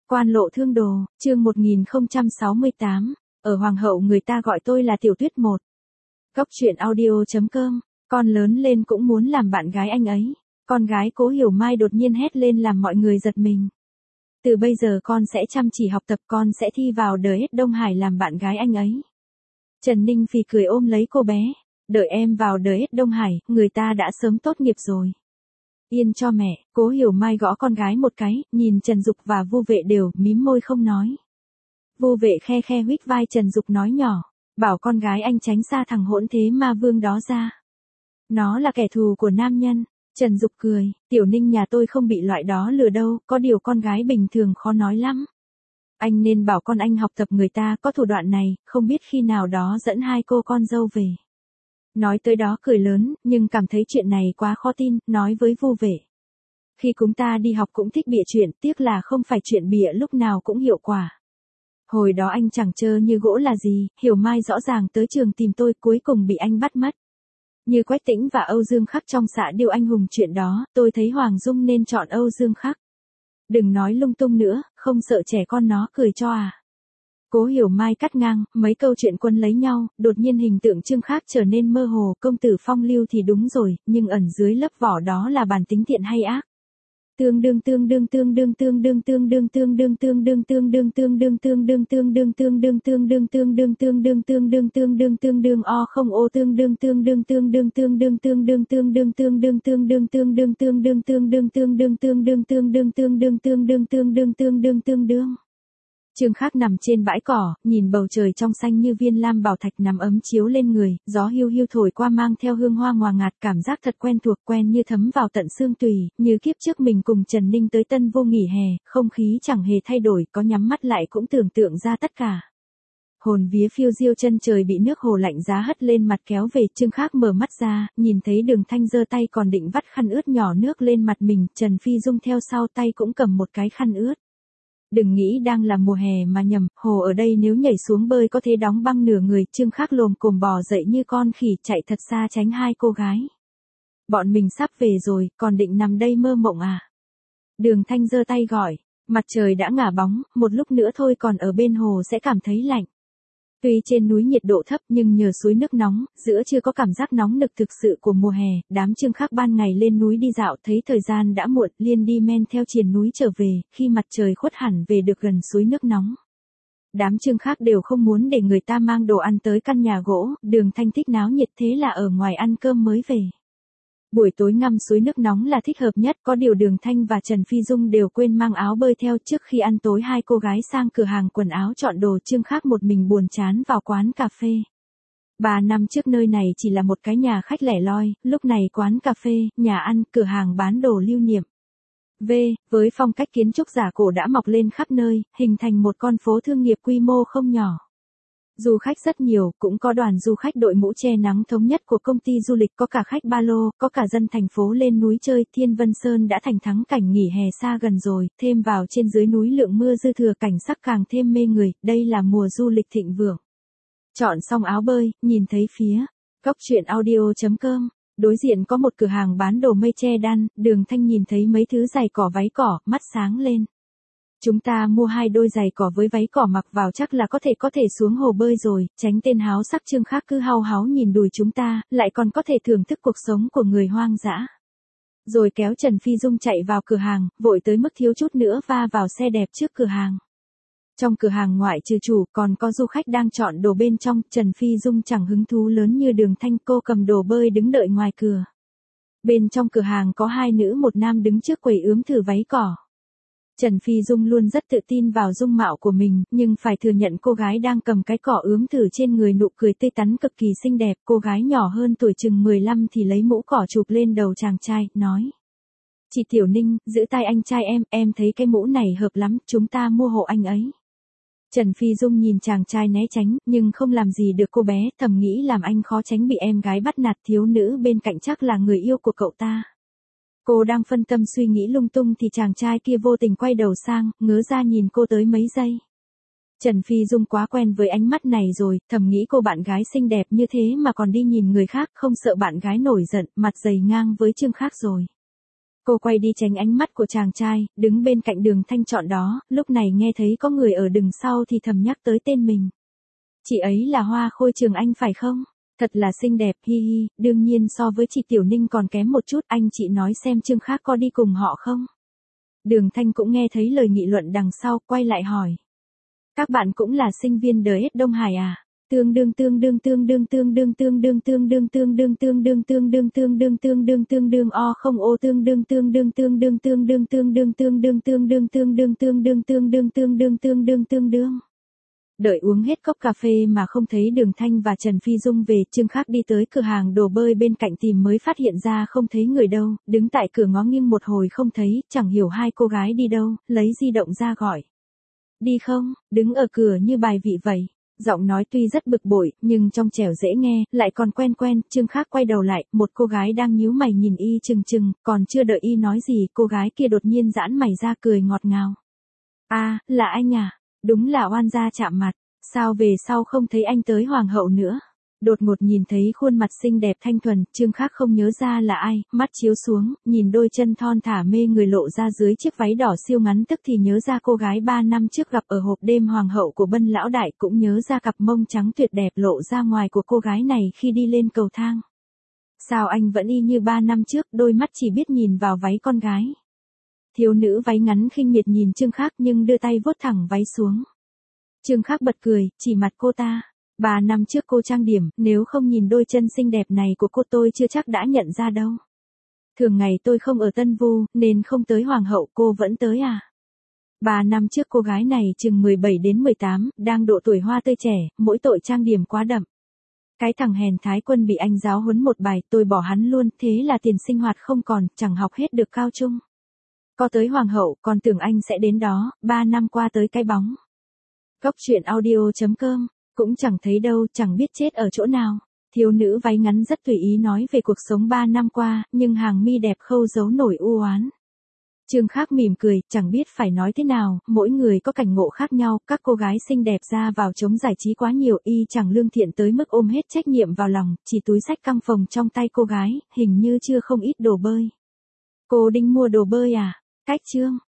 Quan lộ thương đồ, chương 1068, ở Hoàng hậu người ta gọi tôi là Tiểu Tuyết một. Góc truyện audio.com, con lớn lên cũng muốn làm bạn gái anh ấy. Con gái Cố Hiểu Mai đột nhiên hét lên làm mọi người giật mình. Từ bây giờ con sẽ chăm chỉ học tập, con sẽ thi vào DS Đông Hải làm bạn gái anh ấy. Trần Ninh phì cười ôm lấy cô bé. Đợi em vào DS Đông Hải, người ta đã sớm tốt nghiệp rồi. Yên cho mẹ, Cố Hiểu Mai gõ con gái một cái, nhìn Trần Dục và Vu Vệ đều mím môi không nói. Vu Vệ khe khe huých vai Trần Dục nói nhỏ, bảo con gái anh tránh xa thằng hỗn thế ma vương đó ra. Nó là kẻ thù của nam nhân. Trần Dục cười, Tiểu Ninh nhà tôi không bị loại đó lừa đâu, có điều con gái bình thường khó nói lắm. Anh nên bảo con anh học tập, người ta có thủ đoạn này, không biết khi nào đó dẫn hai cô con dâu về. Nói tới đó cười lớn, nhưng cảm thấy chuyện này quá khó tin, nói với Vu Vệ. Khi chúng ta đi học cũng thích bịa chuyện, tiếc là không phải chuyện bịa lúc nào cũng hiệu quả. Hồi đó anh chẳng trơ như gỗ là gì, Hiểu Mai rõ ràng tới trường tìm tôi, cuối cùng bị anh bắt mất. Như Quách Tĩnh và Âu Dương Khắc trong Xạ Điêu Anh Hùng chuyện đó, tôi thấy Hoàng Dung nên chọn Âu Dương Khắc. Đừng nói lung tung nữa, không sợ trẻ con nó cười cho à. Cố Hiểu Mai cắt ngang, mấy câu chuyện quân lấy nhau, đột nhiên hình tượng Trương Khác trở nên mơ hồ, công tử phong lưu thì đúng rồi, nhưng ẩn dưới lớp vỏ đó là bản tính thiện hay ác. Tương đương o không ô tương đương Trương Khác nằm trên bãi cỏ, nhìn bầu trời trong xanh như viên lam bảo thạch nằm ấm chiếu lên người, gió hiu hiu thổi qua mang theo hương hoa ngọt ngạt, cảm giác thật quen thuộc, quen như thấm vào tận xương tủy, như kiếp trước mình cùng Trần Ninh tới Tân Vô nghỉ hè, không khí chẳng hề thay đổi, có nhắm mắt lại cũng tưởng tượng ra tất cả. Hồn vía phiêu diêu, chân trời bị nước hồ lạnh giá hất lên mặt kéo về. Trương Khác mở mắt ra, nhìn thấy Đường Thanh giơ tay còn định vắt khăn ướt nhỏ nước lên mặt mình, Trần Phi Dung theo sau tay cũng cầm một cái khăn ướt. Đừng nghĩ đang là mùa hè mà nhầm, hồ ở đây nếu nhảy xuống bơi có thể đóng băng nửa người. Trương Khác lồm cồm bò dậy như con khỉ, chạy thật xa tránh hai cô gái. Bọn mình sắp về rồi, còn định nằm đây mơ mộng à? Đường Thanh giơ tay gọi, mặt trời đã ngả bóng, một lúc nữa thôi còn ở bên hồ sẽ cảm thấy lạnh. Tuy trên núi nhiệt độ thấp nhưng nhờ suối nước nóng, giữa chưa có cảm giác nóng nực thực sự của mùa hè. Đám Trương Khác ban ngày lên núi đi dạo, thấy thời gian đã muộn, liền đi men theo triền núi trở về, khi mặt trời khuất hẳn về được gần suối nước nóng. Đám Trương Khác đều không muốn để người ta mang đồ ăn tới căn nhà gỗ, Đường Thanh thích náo nhiệt thế là ở ngoài ăn cơm mới về. Buổi tối ngâm suối nước nóng là thích hợp nhất, có điều Đường Thanh và Trần Phi Dung đều quên mang áo bơi theo. Trước khi ăn tối hai cô gái sang cửa hàng quần áo chọn đồ, Trương Khác một mình buồn chán vào quán cà phê. 3 năm trước nơi này chỉ là một cái nhà khách lẻ loi, lúc này quán cà phê, nhà ăn, cửa hàng bán đồ lưu niệm. Với phong cách kiến trúc giả cổ đã mọc lên khắp nơi, hình thành một con phố thương nghiệp quy mô không nhỏ. Du khách rất nhiều, cũng có đoàn du khách đội mũ che nắng thống nhất của công ty du lịch, có cả khách ba lô, có cả dân thành phố lên núi chơi. Thiên Vân Sơn đã thành thắng cảnh nghỉ hè xa gần rồi, thêm vào trên dưới núi lượng mưa dư thừa, cảnh sắc càng thêm mê người, đây là mùa du lịch thịnh vượng. Chọn xong áo bơi, nhìn thấy phía góc truyện audio.com, đối diện có một cửa hàng bán đồ mây che đan. Đường Thanh nhìn thấy mấy thứ giày cỏ váy cỏ, mắt sáng lên. Chúng ta mua 2 đôi giày cỏ với váy cỏ mặc vào chắc là có thể xuống hồ bơi rồi, tránh tên háo sắc Trương Khác cứ hau háo nhìn đùi chúng ta, lại còn có thể thưởng thức cuộc sống của người hoang dã. Rồi kéo Trần Phi Dung chạy vào cửa hàng, vội tới mức thiếu chút nữa va vào xe đẹp trước cửa hàng. Trong cửa hàng ngoại trừ chủ, còn có du khách đang chọn đồ bên trong. Trần Phi Dung chẳng hứng thú lớn như Đường Thanh, cô cầm đồ bơi đứng đợi ngoài cửa. Bên trong cửa hàng có 2 nữ một nam đứng trước quầy ướm thử váy cỏ. Trần Phi Dung luôn rất tự tin vào dung mạo của mình, nhưng phải thừa nhận cô gái đang cầm cái cỏ ướm thử trên người nụ cười tươi tắn cực kỳ xinh đẹp. Cô gái nhỏ hơn tuổi chừng 15 thì lấy mũ cỏ chụp lên đầu chàng trai, nói. Chị Tiểu Ninh, giữ tay anh trai em thấy cái mũ này hợp lắm, chúng ta mua hộ anh ấy. Trần Phi Dung nhìn chàng trai né tránh, nhưng không làm gì được cô bé, thầm nghĩ làm anh khó tránh bị em gái bắt nạt, thiếu nữ bên cạnh chắc là người yêu của cậu ta. Cô đang phân tâm suy nghĩ lung tung thì chàng trai kia vô tình quay đầu sang, ngớ ra nhìn cô tới mấy giây. Trần Phi Dung quá quen với ánh mắt này rồi, thầm nghĩ cô bạn gái xinh đẹp như thế mà còn đi nhìn người khác, không sợ bạn gái nổi giận, mặt dày ngang với Trương Khác rồi. Cô quay đi tránh ánh mắt của chàng trai, đứng bên cạnh Đường Thanh Trọn đó, lúc này nghe thấy có người ở đằng sau thì thầm nhắc tới tên mình. Chị ấy là Hoa Khôi Trường Anh phải không? Thật là xinh đẹp, hi hi, đương nhiên so với chị Tiểu Ninh còn kém một chút, anh chị nói xem Trương Khác có đi cùng họ không? Đường Thanh cũng nghe thấy lời nghị luận đằng sau, quay lại hỏi. Các bạn cũng là sinh viên DS Đông Hải à? Tương đương o không ô tương đương Đợi uống hết cốc cà phê mà không thấy Đường Thanh và Trần Phi Dung về, Trương Khác đi tới cửa hàng đồ bơi bên cạnh tìm mới phát hiện ra không thấy người đâu, đứng tại cửa ngó nghiêng một hồi không thấy, chẳng hiểu hai cô gái đi đâu, lấy di động ra gọi. Đi không, đứng ở cửa như bài vị vậy. Giọng nói tuy rất bực bội, nhưng trong trẻo dễ nghe, lại còn quen quen, Trương Khác quay đầu lại, một cô gái đang nhíu mày nhìn y chừng chừng, còn chưa đợi y nói gì, cô gái kia đột nhiên giãn mày ra cười ngọt ngào. À, là anh à, đúng là oan gia chạm mặt, sao về sau không thấy anh tới Hoàng hậu nữa? Đột ngột nhìn thấy khuôn mặt xinh đẹp thanh thuần, Trương Khác không nhớ ra là ai, mắt chiếu xuống, nhìn đôi chân thon thả mê người lộ ra dưới chiếc váy đỏ siêu ngắn tức thì nhớ ra cô gái 3 năm trước gặp ở hộp đêm Hoàng hậu của Bân Lão Đại, cũng nhớ ra cặp mông trắng tuyệt đẹp lộ ra ngoài của cô gái này khi đi lên cầu thang. Sao anh vẫn y như 3 năm trước, đôi mắt chỉ biết nhìn vào váy con gái. Thiếu nữ váy ngắn khinh miệt nhìn Trương Khác nhưng đưa tay vuốt thẳng váy xuống. Trương Khác bật cười, chỉ mặt cô ta. 3 năm trước cô trang điểm, nếu không nhìn đôi chân xinh đẹp này của cô tôi chưa chắc đã nhận ra đâu. Thường ngày tôi không ở Tân Vu, nên không tới Hoàng hậu, cô vẫn tới à? 3 năm trước cô gái này chừng 17 đến 18, đang độ tuổi hoa tươi trẻ, mỗi tội trang điểm quá đậm. Cái thằng hèn Thái Quân bị anh giáo huấn một bài, tôi bỏ hắn luôn, thế là tiền sinh hoạt không còn, chẳng học hết được cao trung. Có tới Hoàng hậu, còn tưởng anh sẽ đến đó, 3 năm qua tới cái bóng. Góc truyện audio.com, cũng chẳng thấy đâu, chẳng biết chết ở chỗ nào. Thiếu nữ váy ngắn rất tùy ý nói về cuộc sống 3 năm qua, nhưng hàng mi đẹp khâu giấu nổi u oán. Trương Khác mỉm cười, chẳng biết phải nói thế nào, mỗi người có cảnh ngộ khác nhau, các cô gái xinh đẹp ra vào chống giải trí quá nhiều, y chẳng lương thiện tới mức ôm hết trách nhiệm vào lòng, chỉ túi xách căng phồng trong tay cô gái, hình như chưa không ít đồ bơi. Cô định mua đồ bơi à? Cách Trương